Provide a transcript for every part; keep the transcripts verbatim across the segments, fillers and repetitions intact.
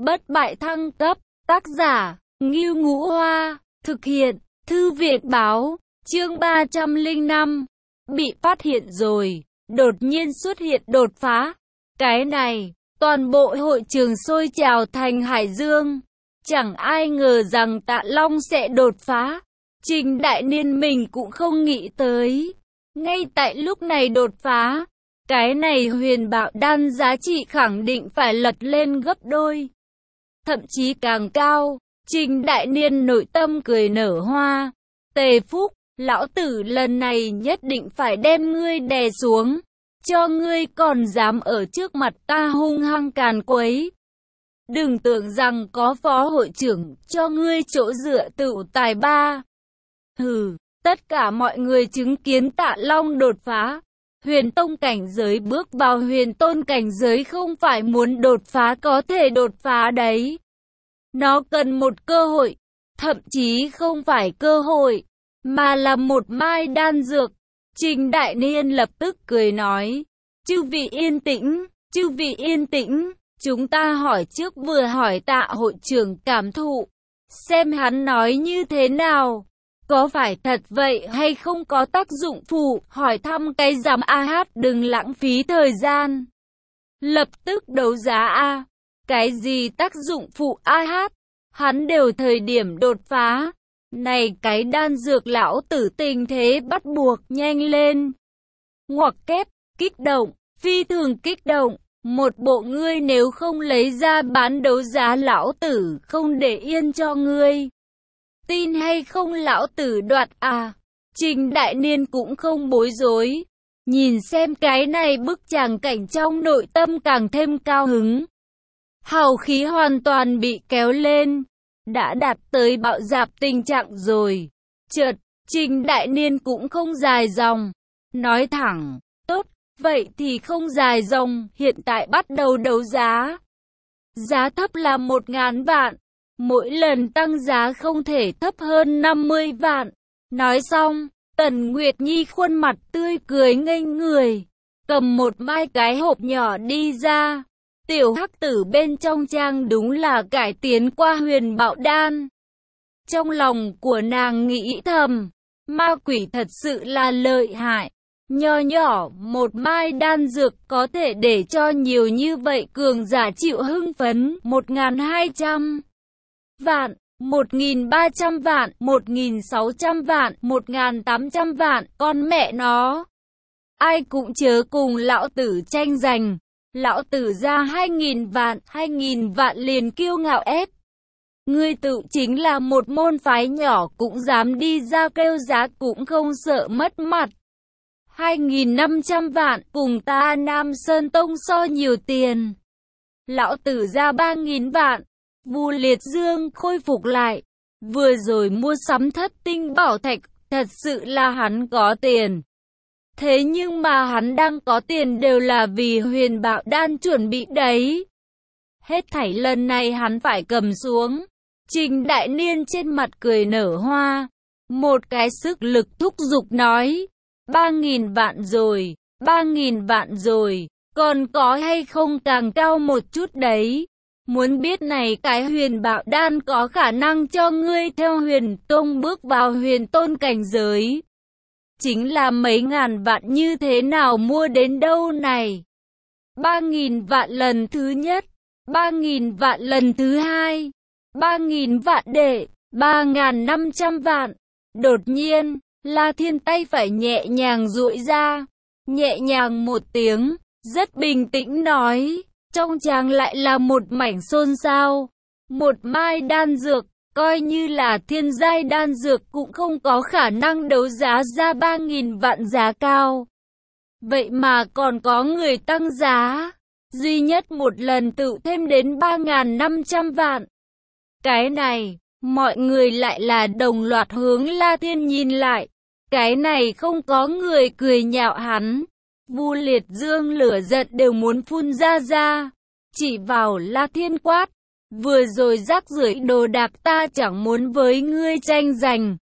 bất bại thăng cấp, tác giả, Ngưu Ngũ Hoa, thực hiện, Thư viện báo, chương ba trăm lẻ năm, bị phát hiện rồi, đột nhiên xuất hiện đột phá. Cái này, toàn bộ hội trường sôi trào thành hải dương, chẳng ai ngờ rằng Tạ Long sẽ đột phá. Trình Đại Niên mình cũng không nghĩ tới, ngay tại lúc này đột phá. Cái này huyền bạo đan giá trị khẳng định phải lật lên gấp đôi, thậm chí càng cao. Trình Đại Niên nội tâm cười nở hoa. Tề Phúc, lão tử lần này nhất định phải đem ngươi đè xuống, cho ngươi còn dám ở trước mặt ta hung hăng càn quấy. Đừng tưởng rằng có phó hội trưởng cho ngươi chỗ dựa tựu tài ba. Hừ, tất cả mọi người chứng kiến Tạ Long đột phá. Huyền tông cảnh giới bước vào huyền tôn cảnh giới không phải muốn đột phá có thể đột phá đấy. Nó cần một cơ hội, thậm chí không phải cơ hội, mà là một mai đan dược. Trình Đại Niên lập tức cười nói, chư vị yên tĩnh, chư vị yên tĩnh, chúng ta hỏi trước vừa hỏi Tạ hội trưởng cảm thụ, xem hắn nói như thế nào. Có phải thật vậy hay không có tác dụng phụ, hỏi thăm cái giám a hát đừng lãng phí thời gian. Lập tức đấu giá a. Cái gì tác dụng phụ a hát, hắn đều thời điểm đột phá. Này cái đan dược lão tử tình thế bắt buộc nhanh lên. Ngoặc kép, kích động, phi thường kích động. Một bộ ngươi nếu không lấy ra bán đấu giá lão tử không để yên cho ngươi. Tin hay không lão tử đoạt à? Trình Đại Niên cũng không bối rối. Nhìn xem cái này bức tràng cảnh trong nội tâm càng thêm cao hứng. Hào khí hoàn toàn bị kéo lên. Đã đạt tới bạo dạp tình trạng rồi. Chợt, Trình Đại Niên cũng không dài dòng. Nói thẳng, tốt, vậy thì không dài dòng, hiện tại bắt đầu đấu giá. Giá thấp là một ngàn vạn. Mỗi lần tăng giá không thể thấp hơn năm mươi vạn. Nói xong, Tần Nguyệt Nhi khuôn mặt tươi cười ngây người, cầm một mai cái hộp nhỏ đi ra. Tiểu hắc tử bên trong trang đúng là cải tiến qua huyền bạo đan. Trong lòng của nàng nghĩ thầm, ma quỷ thật sự là lợi hại. Nho nhỏ một mai đan dược có thể để cho nhiều như vậy cường giả chịu hưng phấn. Một nghìn hai trăm vạn, một nghìn ba trăm vạn, một nghìn sáu trăm vạn, một nghìn tám trăm vạn, con mẹ nó. Ai cũng chớ cùng lão tử tranh giành. Lão tử ra hai nghìn vạn, hai nghìn vạn liền kiêu ngạo ép. Ngươi tự chính là một môn phái nhỏ cũng dám đi ra kêu giá cũng không sợ mất mặt. hai nghìn năm trăm vạn cùng ta Nam Sơn Tông so nhiều tiền. Lão tử ra ba nghìn vạn. Vu Liệt Dương khôi phục lại. Vừa rồi mua sắm thất tinh bảo thạch, thật sự là hắn có tiền. Thế nhưng mà hắn đang có tiền đều là vì huyền bạo đan chuẩn bị đấy. Hết thảy lần này hắn phải cầm xuống. Trình Đại Niên trên mặt cười nở hoa. Một cái sức lực thúc giục nói. Ba nghìn vạn rồi, ba nghìn vạn rồi, còn có hay không càng cao một chút đấy. Muốn biết này cái huyền bạo đan có khả năng cho ngươi theo huyền tông bước vào huyền tôn cảnh giới. Chính là mấy ngàn vạn như thế nào mua đến đâu này. Ba nghìn vạn lần thứ nhất, ba nghìn vạn lần thứ hai, ba nghìn vạn đệ, ba nghìn năm trăm vạn. Đột nhiên, La Thiên tay phải nhẹ nhàng duỗi ra, nhẹ nhàng một tiếng, rất bình tĩnh nói. Trong tràng lại là một mảnh xôn xao. Một mai đan dược, coi như là thiên giai đan dược cũng không có khả năng đấu giá ra ba nghìn vạn giá cao. Vậy mà còn có người tăng giá, duy nhất một lần tự thêm đến ba nghìn năm trăm vạn. Cái này, mọi người lại là đồng loạt hướng La Thiên nhìn lại. Cái này không có người cười nhạo hắn. Vu Liệt Dương lửa giận đều muốn phun ra ra. Chỉ vào La Thiên quát. Vừa rồi rác rưởi đồ đạc ta chẳng muốn với ngươi tranh giành.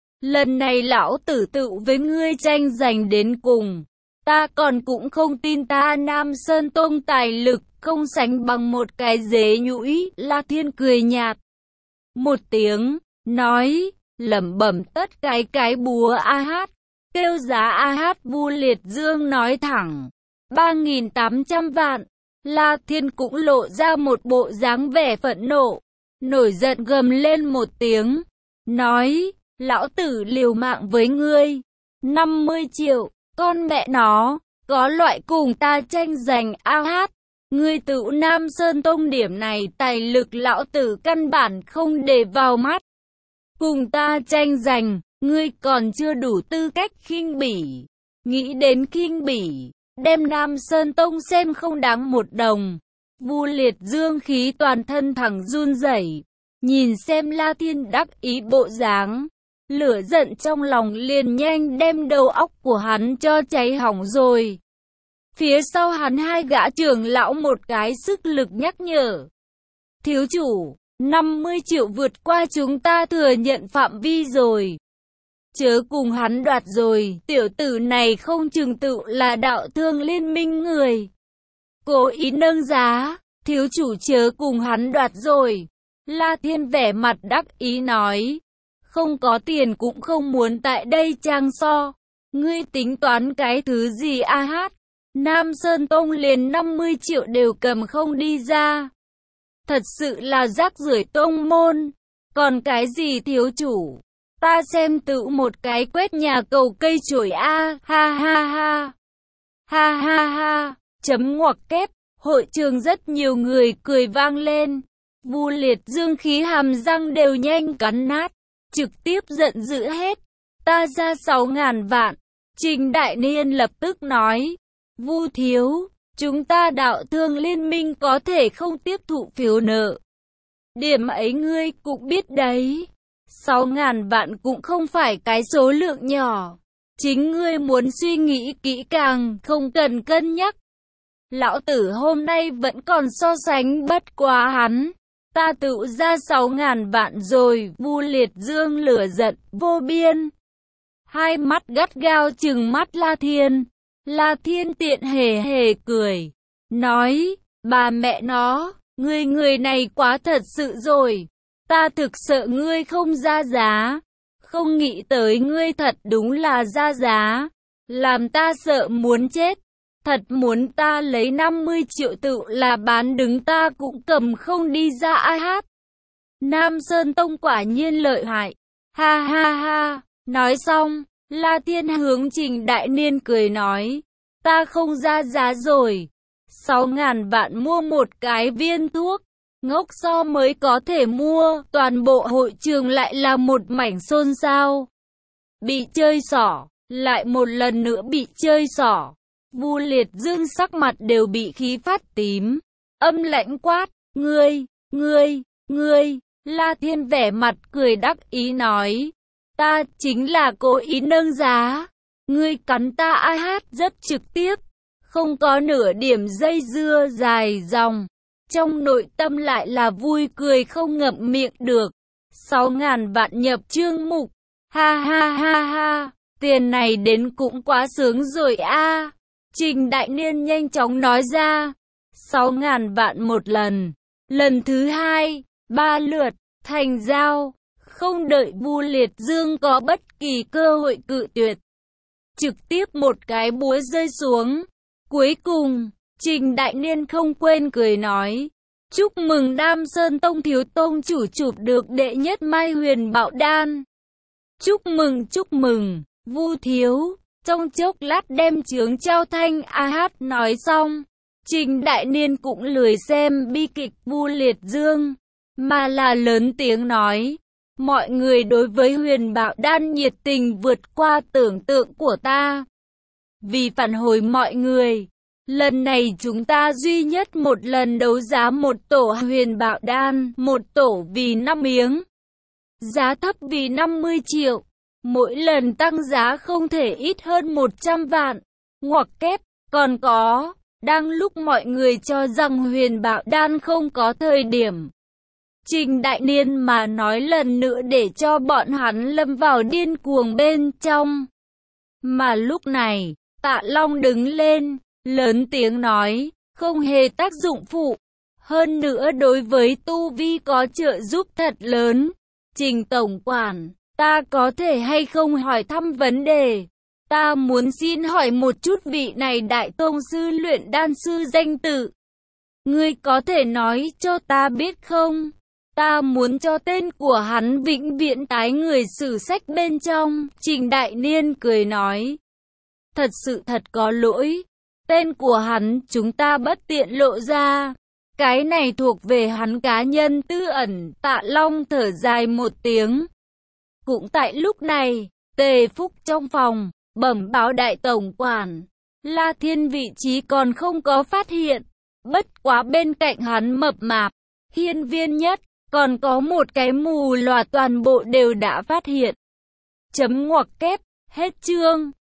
Lần này lão tử tự với ngươi tranh giành đến cùng. Ta còn cũng không tin ta Nam Sơn Tông tài lực không sánh bằng một cái dế nhũi. La Thiên cười nhạt một tiếng, nói, lẩm bẩm tất cái cái búa a hát, kêu giá a hát. Vu Liệt Dương nói thẳng, ba nghìn tám trăm vạn. La Thiên cũng lộ ra một bộ dáng vẻ phẫn nộ, nổi giận gầm lên một tiếng, nói, lão tử liều mạng với ngươi, năm mươi triệu, con mẹ nó, có loại cùng ta tranh giành a hát. Ngươi tự Nam Sơn Tông điểm này tài lực lão tử căn bản không để vào mắt. Cùng ta tranh giành, ngươi còn chưa đủ tư cách khinh bỉ. Nghĩ đến khinh bỉ, đem Nam Sơn Tông xem không đáng một đồng. Vu Liệt Dương khí toàn thân thẳng run rẩy, nhìn xem La Thiên đắc ý bộ dáng, lửa giận trong lòng liền nhanh đem đầu óc của hắn cho cháy hỏng rồi. Phía sau hắn hai gã trưởng lão một cái sức lực nhắc nhở. Thiếu chủ, năm mươi triệu vượt qua chúng ta thừa nhận phạm vi rồi. Chớ cùng hắn đoạt rồi, tiểu tử này không chừng tự là đạo thương liên minh người. Cố ý nâng giá, thiếu chủ chớ cùng hắn đoạt rồi. La Thiên vẻ mặt đắc ý nói, không có tiền cũng không muốn tại đây trang so. Ngươi tính toán cái thứ gì a hát? Nam Sơn Tông liền năm mươi triệu đều cầm không đi ra. Thật sự là rác rưởi tông môn. Còn cái gì thiếu chủ? Ta xem tự một cái quét nhà cầu cây chổi a, ha ha ha. Ha ha ha, chấm ngoặc kép, hội trường rất nhiều người cười vang lên. Vu Liệt Dương khí hàm răng đều nhanh cắn nát, trực tiếp giận dữ hết. Ta ra sáu ngàn vạn. Trình Đại Niên lập tức nói, Vu thiếu, chúng ta đạo thương liên minh có thể không tiếp thụ phiếu nợ. Điểm ấy ngươi cũng biết đấy. Sáu ngàn vạn cũng không phải cái số lượng nhỏ. Chính ngươi muốn suy nghĩ kỹ càng, không cần cân nhắc. Lão tử hôm nay vẫn còn so sánh bất quá hắn. Ta tự ra sáu ngàn vạn rồi. Vu Liệt Dương lửa giận vô biên, hai mắt gắt gao trừng mắt La Thiên. La Thiên tiện hề hề cười, nói, bà mẹ nó, ngươi người này quá thật sự rồi. Ta thực sợ ngươi không ra giá. Không nghĩ tới ngươi thật đúng là ra giá. Làm ta sợ muốn chết. Thật muốn ta lấy năm mươi triệu tự là bán đứng ta cũng cầm không đi ra a hát. Nam Sơn Tông quả nhiên lợi hại. Ha ha ha. Nói xong, La Thiên hướng Trình Đại Niên cười nói, ta không ra giá rồi. Sáu ngàn vạn mua một cái viên thuốc. Ngốc so mới có thể mua. Toàn bộ hội trường lại là một mảnh xôn xao. Bị chơi xỏ, lại một lần nữa bị chơi xỏ. Vu Liệt Dương sắc mặt đều bị khí phát tím, âm lãnh quát, ngươi, ngươi, ngươi. La Thiên vẻ mặt cười đắc ý nói, ta chính là cố ý nâng giá. Ngươi cắn ta a hát rất trực tiếp, không có nửa điểm dây dưa dài dòng. Trong nội tâm lại là vui cười không ngậm miệng được. Sáu ngàn vạn nhập chương mục. Ha ha ha ha. Tiền này đến cũng quá sướng rồi a. Trình Đại Niên nhanh chóng nói ra. Sáu ngàn vạn một lần. Lần thứ hai, ba lượt, thành giao. Không đợi Vu Liệt Dương có bất kỳ cơ hội cự tuyệt. Trực tiếp một cái búa rơi xuống. Cuối cùng, Trình Đại Niên không quên cười nói, chúc mừng Nam Sơn Tông thiếu tông chủ chụp được đệ nhất Mai Huyền Bảo Đan. Chúc mừng chúc mừng, Vu thiếu. Trong chốc lát đem chướng trao thanh a hát nói xong, Trình Đại Niên cũng lười xem bi kịch Vu Liệt Dương, mà là lớn tiếng nói, mọi người đối với Huyền Bảo Đan nhiệt tình vượt qua tưởng tượng của ta. Vì phản hồi mọi người, lần này chúng ta duy nhất một lần đấu giá một tổ Huyền Bảo Đan, một tổ vì năm miếng. Giá thấp vì năm mươi triệu, mỗi lần tăng giá không thể ít hơn một trăm vạn. Ngoặc kép, còn có, đang lúc mọi người cho rằng Huyền Bảo Đan không có thời điểm. Trình Đại Niên mà nói lần nữa để cho bọn hắn lâm vào điên cuồng bên trong. Mà lúc này, Tạ Long đứng lên, lớn tiếng nói, không hề tác dụng phụ. Hơn nữa đối với tu vi có trợ giúp thật lớn. Trình tổng quản, ta có thể hay không hỏi thăm vấn đề? Ta muốn xin hỏi một chút vị này đại tông sư luyện đan sư danh tự. Ngươi có thể nói cho ta biết không? Ta muốn cho tên của hắn vĩnh viễn tái người sử sách bên trong. Trình Đại Niên cười nói. Thật sự thật có lỗi. Tên của hắn chúng ta bất tiện lộ ra. Cái này thuộc về hắn cá nhân tư ẩn. Tạ Long thở dài một tiếng. Cũng tại lúc này, Tề Phúc trong phòng, bẩm báo đại tổng quản. La Thiên vị trí còn không có phát hiện. Bất quá bên cạnh hắn mập mạp, hiên viên nhất, còn có một cái mù lòa toàn bộ đều đã phát hiện. Chấm ngoặc kép, hết chương.